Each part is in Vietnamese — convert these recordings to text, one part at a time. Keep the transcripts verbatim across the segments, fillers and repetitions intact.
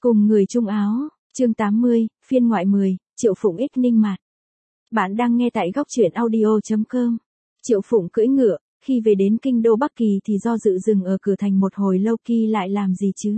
Cùng người chung áo, chương tám mươi, phiên ngoại mười, Triệu Phụng ích Ninh Mạt. Bạn đang nghe tại góc truyện audio chấm com. Triệu Phụng cưỡi ngựa, khi về đến kinh đô Bắc Kỳ thì do dự dừng ở cửa thành một hồi lâu Kỳ lại làm gì chứ?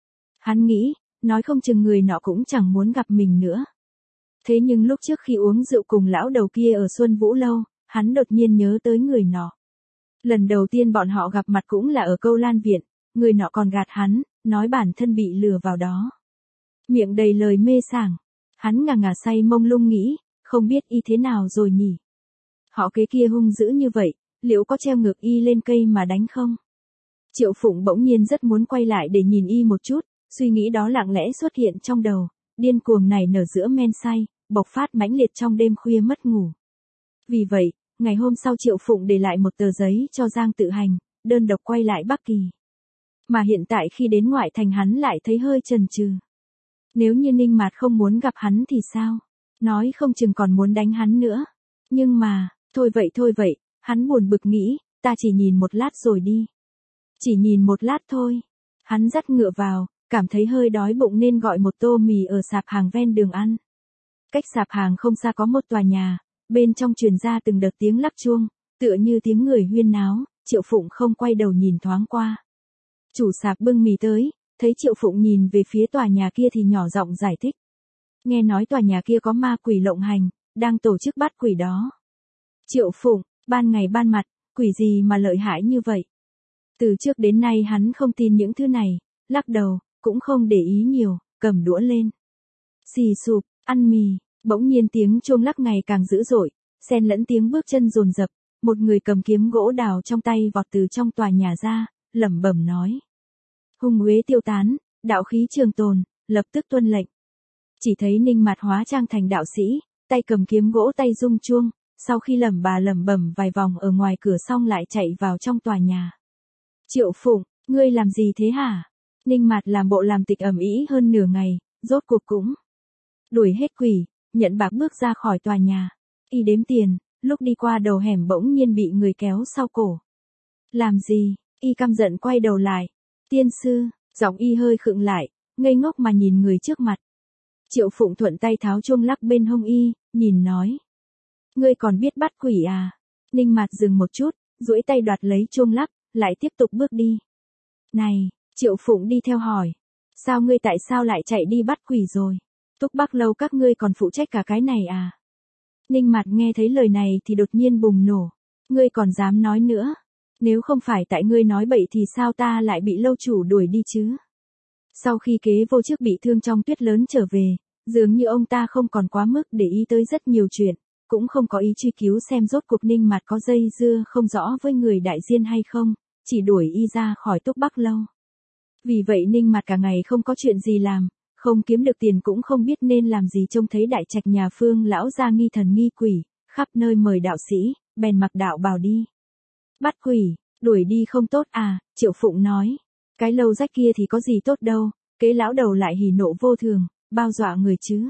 Hắn nghĩ, nói không chừng người nọ cũng chẳng muốn gặp mình nữa. Thế nhưng lúc trước khi uống rượu cùng lão đầu kia ở Xuân Vũ Lâu, hắn đột nhiên nhớ tới người nọ. Lần đầu tiên bọn họ gặp mặt cũng là ở Câu Lan Viện, người nọ còn gạt hắn, nói bản thân bị lừa vào đó. Miệng đầy lời mê sảng, hắn ngà ngà say mông lung nghĩ, không biết y thế nào rồi nhỉ? Họ kế kia hung dữ như vậy, liệu có treo ngược y lên cây mà đánh không? Triệu Phụng bỗng nhiên rất muốn quay lại để nhìn y một chút, suy nghĩ đó lặng lẽ xuất hiện trong đầu, điên cuồng này nở giữa men say, bộc phát mãnh liệt trong đêm khuya mất ngủ. Vì vậy, ngày hôm sau Triệu Phụng để lại một tờ giấy cho Giang Tự Hành, đơn độc quay lại Bắc Kỳ. Mà hiện tại khi đến ngoại thành hắn lại thấy hơi chần chừ. Nếu như Ninh Mạt không muốn gặp hắn thì sao? Nói không chừng còn muốn đánh hắn nữa. Nhưng mà, thôi vậy thôi vậy, hắn buồn bực nghĩ, ta chỉ nhìn một lát rồi đi. Chỉ nhìn một lát thôi. Hắn dắt ngựa vào, cảm thấy hơi đói bụng nên gọi một tô mì ở sạp hàng ven đường ăn. Cách sạp hàng không xa có một tòa nhà, bên trong truyền ra từng đợt tiếng lắc chuông, tựa như tiếng người huyên náo, Triệu Phụng không quay đầu nhìn thoáng qua. Chủ sạp bưng mì tới, thấy Triệu Phụng nhìn về phía tòa nhà kia thì nhỏ giọng giải thích. Nghe nói tòa nhà kia có ma quỷ lộng hành, đang tổ chức bắt quỷ đó. Triệu Phụng, ban ngày ban mặt, quỷ gì mà lợi hại như vậy? Từ trước đến nay hắn không tin những thứ này, lắc đầu, cũng không để ý nhiều, cầm đũa lên. Xì sụp, ăn mì, bỗng nhiên tiếng chuông lắc ngày càng dữ dội, xen lẫn tiếng bước chân dồn dập, một người cầm kiếm gỗ đào trong tay vọt từ trong tòa nhà ra, lẩm bẩm nói. Hung uế tiêu tán, đạo khí trường tồn, lập tức tuân lệnh. Chỉ thấy Ninh Mạt hóa trang thành đạo sĩ, tay cầm kiếm gỗ tay rung chuông, sau khi lẩm bà lẩm bẩm vài vòng ở ngoài cửa xong lại chạy vào trong tòa nhà. Triệu Phụng, ngươi làm gì thế hả? Ninh Mạt làm bộ làm tịch ầm ĩ hơn nửa ngày, rốt cuộc cũng đuổi hết quỷ, nhận bạc bước ra khỏi tòa nhà. Y đếm tiền, lúc đi qua đầu hẻm bỗng nhiên bị người kéo sau cổ. Làm gì? Y căm giận quay đầu lại. Tiên sư, giọng y hơi khựng lại, ngây ngốc mà nhìn người trước mặt. Triệu Phụng thuận tay tháo chuông lắc bên hông y, nhìn nói. Ngươi còn biết bắt quỷ à? Ninh Mạt dừng một chút, duỗi tay đoạt lấy chuông lắc, lại tiếp tục bước đi. Này, Triệu Phụng đi theo hỏi. Sao ngươi tại sao lại chạy đi bắt quỷ rồi? Túc Bắc Lâu các ngươi còn phụ trách cả cái này à? Ninh Mạt nghe thấy lời này thì đột nhiên bùng nổ. Ngươi còn dám nói nữa? Nếu không phải tại ngươi nói bậy thì sao ta lại bị lâu chủ đuổi đi chứ? Sau khi kế vô chức bị thương trong tuyết lớn trở về, dường như ông ta không còn quá mức để ý tới rất nhiều chuyện, cũng không có ý truy cứu xem rốt cuộc Ninh Mạt có dây dưa không rõ với người đại diên hay không, chỉ đuổi y ra khỏi Túc Bắc Lâu. Vì vậy Ninh Mạt cả ngày không có chuyện gì làm, không kiếm được tiền cũng không biết nên làm gì, trông thấy đại trạch nhà Phương lão gia nghi thần nghi quỷ, khắp nơi mời đạo sĩ, bèn mặc đạo bào đi. Bắt quỷ, đuổi đi không tốt à? Triệu Phụng nói. Cái lâu rách kia thì có gì tốt đâu, kế lão đầu lại hỉ nộ vô thường, bao dọa người chứ.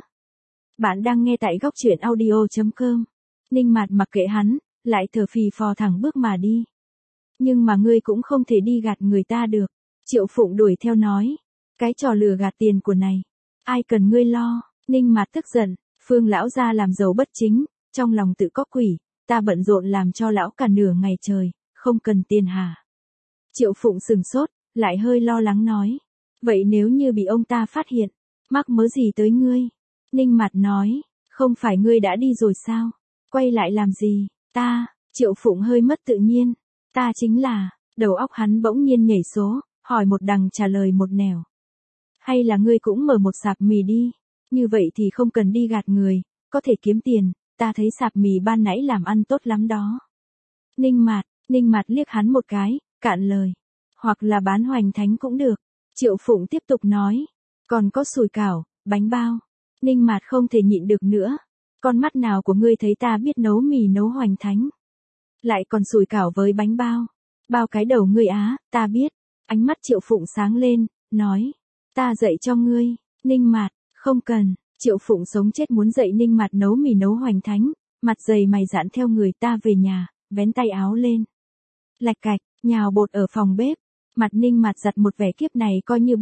Bạn đang nghe tại góc truyện audio chấm com. Ninh Mạt mặc kệ hắn, lại thở phì phò thẳng bước mà đi. Nhưng mà ngươi cũng không thể đi gạt người ta được. Triệu Phụng đuổi theo nói. Cái trò lừa gạt tiền của này, ai cần ngươi lo? Ninh Mạt tức giận, Phương lão gia làm giàu bất chính, trong lòng tự có quỷ, ta bận rộn làm cho lão cả nửa ngày trời, không cần tiền hả? Triệu Phụng sừng sốt, lại hơi lo lắng nói. Vậy nếu như bị ông ta phát hiện, mắc mớ gì tới ngươi? Ninh Mạt nói, không phải ngươi đã đi rồi sao? Quay lại làm gì? Ta, Triệu Phụng hơi mất tự nhiên. Ta chính là, đầu óc hắn bỗng nhiên nhảy số, hỏi một đằng trả lời một nẻo. Hay là ngươi cũng mở một sạp mì đi, như vậy thì không cần đi gạt người, có thể kiếm tiền, ta thấy sạp mì ban nãy làm ăn tốt lắm đó. Ninh Mạt, Ninh Mạt liếc hắn một cái, cạn lời. Hoặc là bán hoành thánh cũng được. Triệu Phụng tiếp tục nói. Còn có sủi cảo, bánh bao. Ninh Mạt không thể nhịn được nữa. Con mắt nào của ngươi thấy ta biết nấu mì nấu hoành thánh? Lại còn sủi cảo với bánh bao. Bao cái đầu ngươi á, ta biết. Ánh mắt Triệu Phụng sáng lên, nói. Ta dạy cho ngươi. Ninh Mạt, không cần. Triệu Phụng sống chết muốn dạy Ninh Mạt nấu mì nấu hoành thánh. Mặt dày mày dạn theo người ta về nhà, vén tay áo lên. Lạch cạch, nhào bột ở phòng bếp. Mặt Ninh Mạt giặt một vẻ kiếp này coi như bỏ,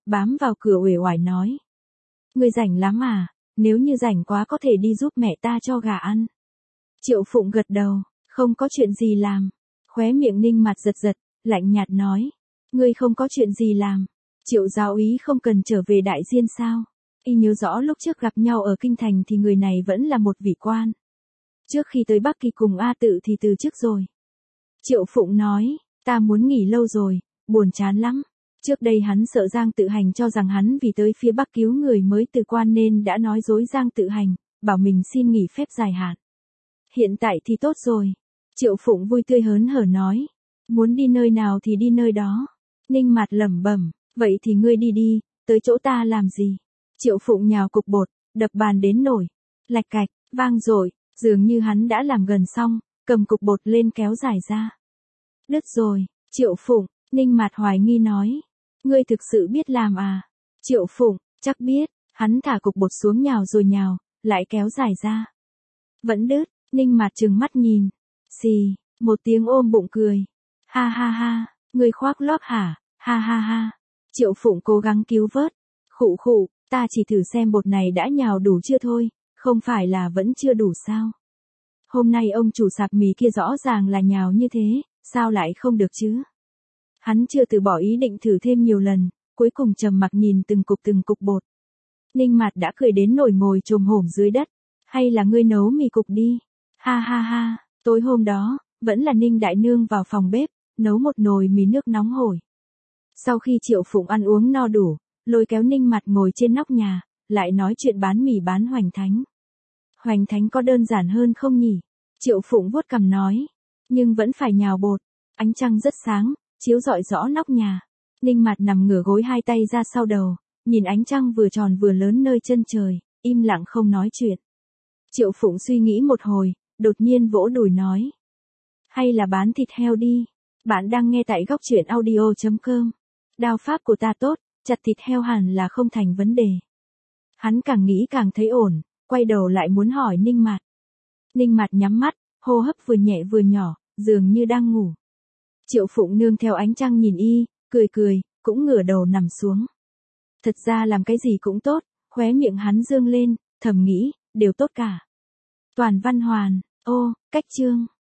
bám vào cửa uể oải nói. Ngươi rảnh lắm à, nếu như rảnh quá có thể đi giúp mẹ ta cho gà ăn. Triệu Phụng gật đầu, không có chuyện gì làm. Khóe miệng Ninh Mạt giật giật, lạnh nhạt nói. Ngươi không có chuyện gì làm. Triệu giáo úy không cần trở về Đại Diên sao? Y nhớ rõ lúc trước gặp nhau ở Kinh Thành thì người này vẫn là một vị quan. Trước khi tới Bắc Kỳ cùng A Tự thì từ chức rồi. Triệu Phụng nói, ta muốn nghỉ lâu rồi, buồn chán lắm. Trước đây hắn sợ Giang Tự Hành cho rằng hắn vì tới phía Bắc cứu người mới từ quan nên đã nói dối Giang Tự Hành, bảo mình xin nghỉ phép dài hạn. Hiện tại thì tốt rồi. Triệu Phụng vui tươi hớn hở nói, muốn đi nơi nào thì đi nơi đó. Ninh Mạt lẩm bẩm, vậy thì ngươi đi đi, tới chỗ ta làm gì? Triệu Phụng nhào cục bột, đập bàn đến nổi, lạch cạch, vang dội, dường như hắn đã làm gần xong, cầm cục bột lên kéo dài ra. Đứt rồi, Triệu Phụng, Ninh Mạt hoài nghi nói, ngươi thực sự biết làm à? Triệu Phụng, chắc biết, hắn thả cục bột xuống nhào rồi nhào, lại kéo dài ra. Vẫn đứt, Ninh Mạt trừng mắt nhìn, xì, một tiếng ôm bụng cười. Ha ha ha, ngươi khoác lác hả, ha ha ha. Triệu Phụng cố gắng cứu vớt, khụ khụ, ta chỉ thử xem bột này đã nhào đủ chưa thôi, không phải là vẫn chưa đủ sao? Hôm nay ông chủ sạp mì kia rõ ràng là nhào như thế, sao lại không được chứ? Hắn chưa từ bỏ ý định thử thêm nhiều lần, cuối cùng trầm mặc nhìn từng cục từng cục bột. Ninh Mạt đã cười đến nổi ngồi chồm hổm dưới đất, hay là ngươi nấu mì cục đi? Ha ha ha, tối hôm đó, vẫn là Ninh đại nương vào phòng bếp, nấu một nồi mì nước nóng hổi. Sau khi Triệu Phụng ăn uống no đủ, lôi kéo Ninh Mạt ngồi trên nóc nhà, lại nói chuyện bán mì bán hoành thánh. Hoành thánh có đơn giản hơn không nhỉ? Triệu Phụng vuốt cằm nói, nhưng vẫn phải nhào bột. Ánh trăng rất sáng, chiếu rọi rõ nóc nhà. Ninh Mạt nằm ngửa gối hai tay ra sau đầu, nhìn ánh trăng vừa tròn vừa lớn nơi chân trời, im lặng không nói chuyện. Triệu Phụng suy nghĩ một hồi, đột nhiên vỗ đùi nói, hay là bán thịt heo đi. Bạn đang nghe tại góc truyện audio chấm com. Đao pháp của ta tốt, chặt thịt heo hẳn là không thành vấn đề. Hắn càng nghĩ càng thấy ổn, quay đầu lại muốn hỏi Ninh Mạt. Ninh Mạt nhắm mắt, hô hấp vừa nhẹ vừa nhỏ, dường như đang ngủ. Triệu Phụng nương theo ánh trăng nhìn y, cười cười, cũng ngửa đầu nằm xuống. Thật ra làm cái gì cũng tốt, khóe miệng hắn dương lên, thầm nghĩ, đều tốt cả. Toàn văn hoàn, ô, cách chương.